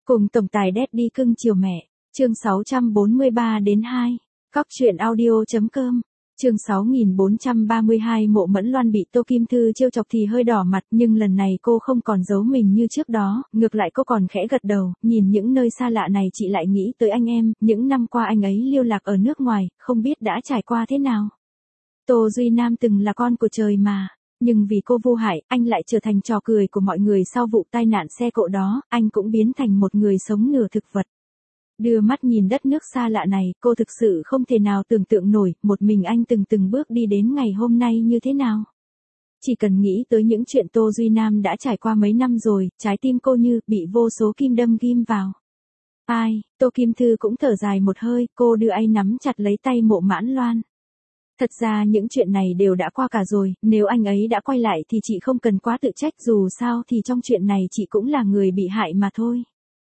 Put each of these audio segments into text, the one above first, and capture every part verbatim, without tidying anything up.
Cùng tổng tài Daddy cưng chiều mẹ, chương sáu trăm bốn mươi ba đến hai. Cóc truyện audio.com, chương sáu nghìn bốn trăm ba mươi hai. Mộ Mẫn Loan bị Tô Kim Thư trêu chọc thì hơi đỏ mặt, nhưng lần này cô không còn giấu mình như trước đó, ngược lại cô còn khẽ gật đầu. Nhìn những nơi xa lạ này chị lại nghĩ tới anh em, những năm qua anh ấy lưu lạc ở nước ngoài, không biết đã trải qua thế nào. Tô Duy Nam từng là con của trời mà. Nhưng vì cô vô hại, anh lại trở thành trò cười của mọi người. Sau vụ tai nạn xe cộ đó, anh cũng biến thành một người sống nửa thực vật. Đưa mắt nhìn đất nước xa lạ này, cô thực sự không thể nào tưởng tượng nổi, một mình anh từng từng bước đi đến ngày hôm nay như thế nào. Chỉ cần nghĩ tới những chuyện Tô Duy Nam đã trải qua mấy năm rồi, trái tim cô như bị vô số kim đâm ghim vào. Ai, Tô Kim Thư cũng thở dài một hơi, cô đưa anh nắm chặt lấy tay Mộ Mãn Loan. Thật ra những chuyện này đều đã qua cả rồi, nếu anh ấy đã quay lại thì chị không cần quá tự trách, dù sao thì trong chuyện này chị cũng là người bị hại mà thôi.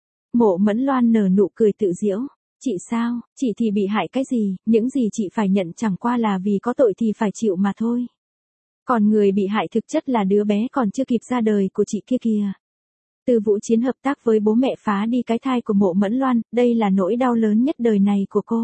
Mộ Mẫn Loan nở nụ cười tự giễu. Chị sao, chị thì bị hại cái gì, những gì chị phải nhận chẳng qua là vì có tội thì phải chịu mà thôi. Còn người bị hại thực chất là đứa bé còn chưa kịp ra đời của chị kia kìa. Từ Vũ Chiến hợp tác với bố mẹ phá đi cái thai của Mộ Mẫn Loan, đây là nỗi đau lớn nhất đời này của cô.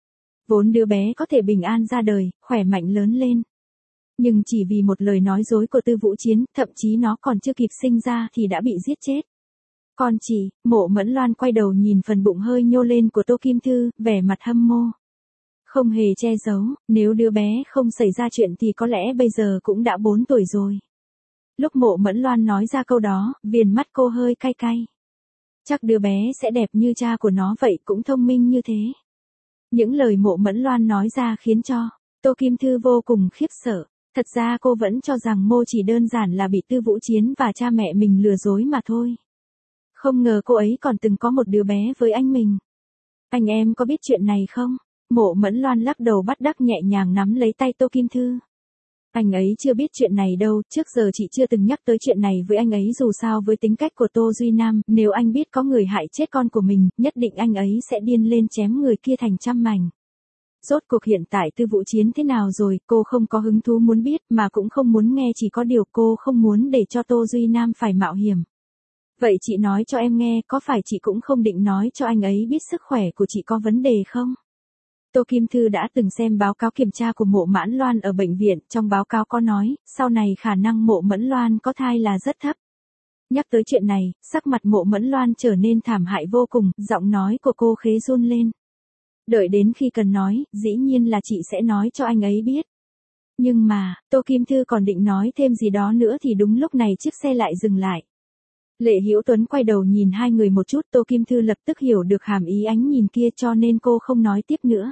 Vốn đứa bé có thể bình an ra đời, khỏe mạnh lớn lên. Nhưng chỉ vì một lời nói dối của Tư Vũ Chiến, thậm chí nó còn chưa kịp sinh ra thì đã bị giết chết. Còn chị, Mộ Mẫn Loan quay đầu nhìn phần bụng hơi nhô lên của Tô Kim Thư, vẻ mặt hâm mộ. Không hề che giấu, nếu đứa bé không xảy ra chuyện thì có lẽ bây giờ cũng đã bốn tuổi rồi. Lúc Mộ Mẫn Loan nói ra câu đó, viền mắt cô hơi cay cay. Chắc đứa bé sẽ đẹp như cha của nó vậy, cũng thông minh như thế. Những lời Mộ Mẫn Loan nói ra khiến cho Tô Kim Thư vô cùng khiếp sợ. Thật ra cô vẫn cho rằng Mộ chỉ đơn giản là bị Tư Vũ Chiến và cha mẹ mình lừa dối mà thôi. Không ngờ cô ấy còn từng có một đứa bé với anh mình. Anh em có biết chuyện này không? Mộ Mẫn Loan lắc đầu bắt đắc nhẹ nhàng nắm lấy tay Tô Kim Thư. Anh ấy chưa biết chuyện này đâu, trước giờ chị chưa từng nhắc tới chuyện này với anh ấy, dù sao với tính cách của Tô Duy Nam, nếu anh biết có người hại chết con của mình, nhất định anh ấy sẽ điên lên chém người kia thành trăm mảnh. Rốt cuộc hiện tại Tư Vũ Chiến thế nào rồi, cô không có hứng thú muốn biết, mà cũng không muốn nghe, chỉ có điều cô không muốn để cho Tô Duy Nam phải mạo hiểm. Vậy chị nói cho em nghe, có phải chị cũng không định nói cho anh ấy biết sức khỏe của chị có vấn đề không? Tô Kim Thư đã từng xem báo cáo kiểm tra của Mộ Mãn Loan ở bệnh viện, trong báo cáo có nói, sau này khả năng Mộ Mẫn Loan có thai là rất thấp. Nhắc tới chuyện này, sắc mặt Mộ Mẫn Loan trở nên thảm hại vô cùng, giọng nói của cô khế run lên. Đợi đến khi cần nói, dĩ nhiên là chị sẽ nói cho anh ấy biết. Nhưng mà, Tô Kim Thư còn định nói thêm gì đó nữa thì đúng lúc này chiếc xe lại dừng lại. Lệ Hữu Tuấn quay đầu nhìn hai người một chút, Tô Kim Thư lập tức hiểu được hàm ý ánh nhìn kia, cho nên cô không nói tiếp nữa.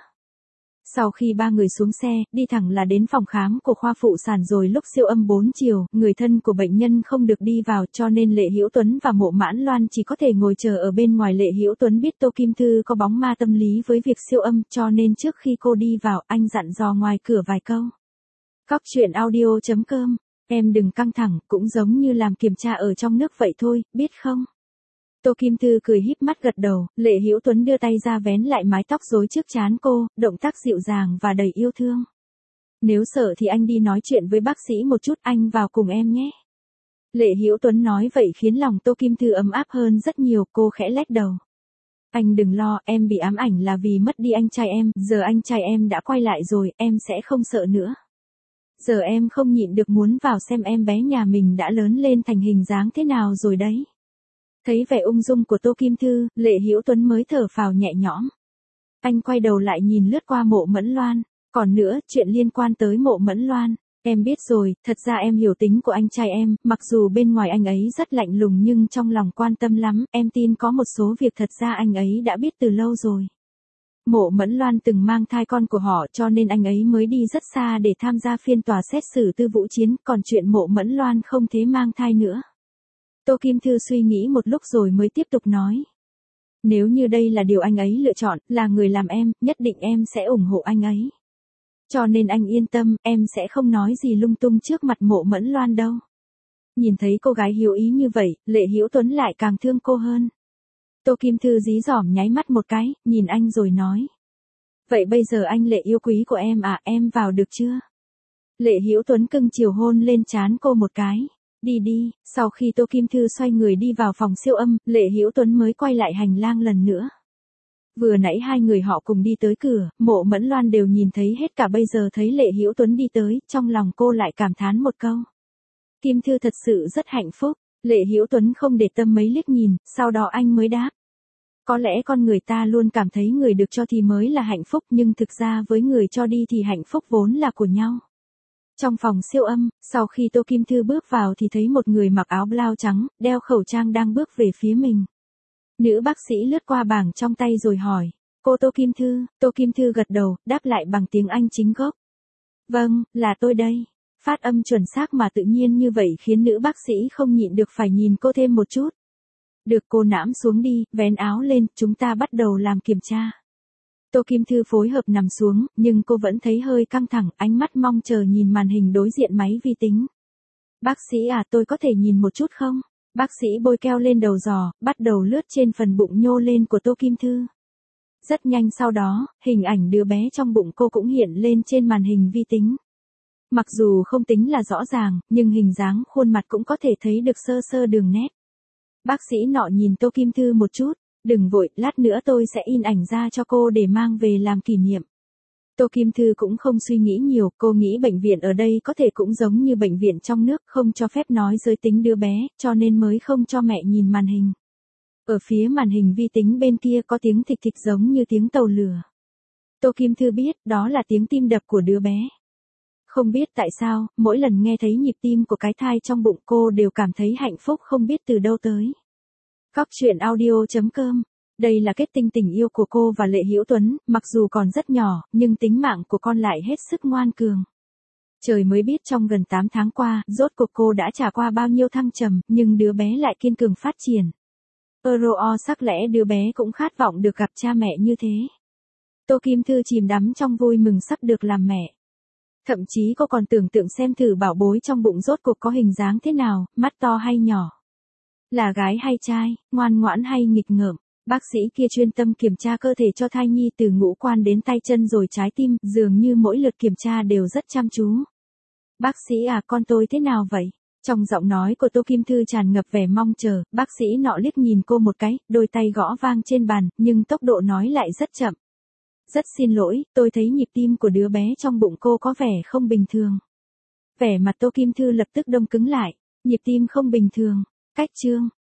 Sau khi ba người xuống xe, đi thẳng là đến phòng khám của khoa phụ sản, rồi lúc siêu âm bốn chiều, người thân của bệnh nhân không được đi vào, cho nên Lệ Hữu Tuấn và Mộ Mãn Loan chỉ có thể ngồi chờ ở bên ngoài. Lệ Hữu Tuấn biết Tô Kim Thư có bóng ma tâm lý với việc siêu âm, cho nên trước khi cô đi vào, anh dặn dò ngoài cửa vài câu. Cóc truyện audio.com, em đừng căng thẳng, cũng giống như làm kiểm tra ở trong nước vậy thôi, biết không? Tô Kim Thư cười híp mắt gật đầu. Lệ Hữu Tuấn đưa tay ra vén lại mái tóc rối trước trán cô, động tác dịu dàng và đầy yêu thương. Nếu sợ thì anh đi nói chuyện với bác sĩ một chút, anh vào cùng em nhé. Lệ Hữu Tuấn nói vậy khiến lòng Tô Kim Thư ấm áp hơn rất nhiều, cô khẽ lắc đầu. Anh đừng lo, em bị ám ảnh là vì mất đi anh trai em, giờ anh trai em đã quay lại rồi, em sẽ không sợ nữa. Giờ em không nhịn được muốn vào xem em bé nhà mình đã lớn lên thành hình dáng thế nào rồi đấy. Thấy vẻ ung dung của Tô Kim Thư, Lệ Hữu Tuấn mới thở phào nhẹ nhõm. Anh quay đầu lại nhìn lướt qua Mộ Mẫn Loan. Còn nữa, chuyện liên quan tới Mộ Mẫn Loan, em biết rồi, thật ra em hiểu tính của anh trai em, mặc dù bên ngoài anh ấy rất lạnh lùng nhưng trong lòng quan tâm lắm, em tin có một số việc thật ra anh ấy đã biết từ lâu rồi. Mộ Mẫn Loan từng mang thai con của họ, cho nên anh ấy mới đi rất xa để tham gia phiên tòa xét xử Tư Vũ Chiến, còn chuyện Mộ Mẫn Loan không thế mang thai nữa. Tô Kim Thư suy nghĩ một lúc rồi mới tiếp tục nói. Nếu như đây là điều anh ấy lựa chọn, là người làm em, nhất định em sẽ ủng hộ anh ấy. Cho nên anh yên tâm, em sẽ không nói gì lung tung trước mặt Mộ Mẫn Loan đâu. Nhìn thấy cô gái hiếu ý như vậy, Lệ Hữu Tuấn lại càng thương cô hơn. Tô Kim Thư dí dỏm nháy mắt một cái, nhìn anh rồi nói. Vậy bây giờ anh Lệ yêu quý của em à, em vào được chưa? Lệ Hữu Tuấn cưng chiều hôn lên trán cô một cái. Đi đi, sau khi Tô Kim Thư xoay người đi vào phòng siêu âm, Lệ Hữu Tuấn mới quay lại hành lang lần nữa. Vừa nãy hai người họ cùng đi tới cửa, Mộ Mẫn Loan đều nhìn thấy hết cả, bây giờ thấy Lệ Hữu Tuấn đi tới, trong lòng cô lại cảm thán một câu. Kim Thư thật sự rất hạnh phúc. Lệ Hữu Tuấn không để tâm mấy liếc nhìn, sau đó anh mới đáp. Có lẽ con người ta luôn cảm thấy người được cho thì mới là hạnh phúc, nhưng thực ra với người cho đi thì hạnh phúc vốn là của nhau. Trong phòng siêu âm, sau khi Tô Kim Thư bước vào thì thấy một người mặc áo blau trắng, đeo khẩu trang đang bước về phía mình. Nữ bác sĩ lướt qua bảng trong tay rồi hỏi, cô Tô Kim Thư, Tô Kim Thư gật đầu, đáp lại bằng tiếng Anh chính gốc. Vâng, là tôi đây. Phát âm chuẩn xác mà tự nhiên như vậy khiến nữ bác sĩ không nhịn được phải nhìn cô thêm một chút. Được, cô nãm xuống đi, vén áo lên, chúng ta bắt đầu làm kiểm tra. Tô Kim Thư phối hợp nằm xuống, nhưng cô vẫn thấy hơi căng thẳng, ánh mắt mong chờ nhìn màn hình đối diện máy vi tính. Bác sĩ à, tôi có thể nhìn một chút không? Bác sĩ bôi keo lên đầu giò, bắt đầu lướt trên phần bụng nhô lên của Tô Kim Thư. Rất nhanh sau đó, hình ảnh đứa bé trong bụng cô cũng hiện lên trên màn hình vi tính. Mặc dù không tính là rõ ràng, nhưng hình dáng khuôn mặt cũng có thể thấy được sơ sơ đường nét. Bác sĩ nọ nhìn Tô Kim Thư một chút, đừng vội, lát nữa tôi sẽ in ảnh ra cho cô để mang về làm kỷ niệm. Tô Kim Thư cũng không suy nghĩ nhiều, cô nghĩ bệnh viện ở đây có thể cũng giống như bệnh viện trong nước, không cho phép nói giới tính đứa bé, cho nên mới không cho mẹ nhìn màn hình. Ở phía màn hình vi tính bên kia có tiếng thịch thịch giống như tiếng tàu lửa. Tô Kim Thư biết đó là tiếng tim đập của đứa bé. Không biết tại sao, mỗi lần nghe thấy nhịp tim của cái thai trong bụng cô đều cảm thấy hạnh phúc không biết từ đâu tới. Cóc truyện audio chấm com. Đây là kết tinh tình yêu của cô và Lệ Hữu Tuấn, mặc dù còn rất nhỏ, nhưng tính mạng của con lại hết sức ngoan cường. Trời mới biết trong gần tám tháng qua, rốt cuộc cô đã trải qua bao nhiêu thăng trầm, nhưng đứa bé lại kiên cường phát triển. Euro sắc lẽ đứa bé cũng khát vọng được gặp cha mẹ như thế. Tô Kim Thư chìm đắm trong vui mừng sắp được làm mẹ. Thậm chí cô còn tưởng tượng xem thử bảo bối trong bụng rốt cuộc có hình dáng thế nào, mắt to hay nhỏ. Là gái hay trai, ngoan ngoãn hay nghịch ngợm. Bác sĩ kia chuyên tâm kiểm tra cơ thể cho thai nhi từ ngũ quan đến tay chân rồi trái tim, dường như mỗi lượt kiểm tra đều rất chăm chú. Bác sĩ à, con tôi thế nào vậy? Trong giọng nói của Tô Kim Thư tràn ngập vẻ mong chờ, bác sĩ nọ liếc nhìn cô một cái, đôi tay gõ vang trên bàn, nhưng tốc độ nói lại rất chậm. Rất xin lỗi, tôi thấy nhịp tim của đứa bé trong bụng cô có vẻ không bình thường. Vẻ mặt Tô Kim Thư lập tức đông cứng lại, nhịp tim không bình thường, cách chương.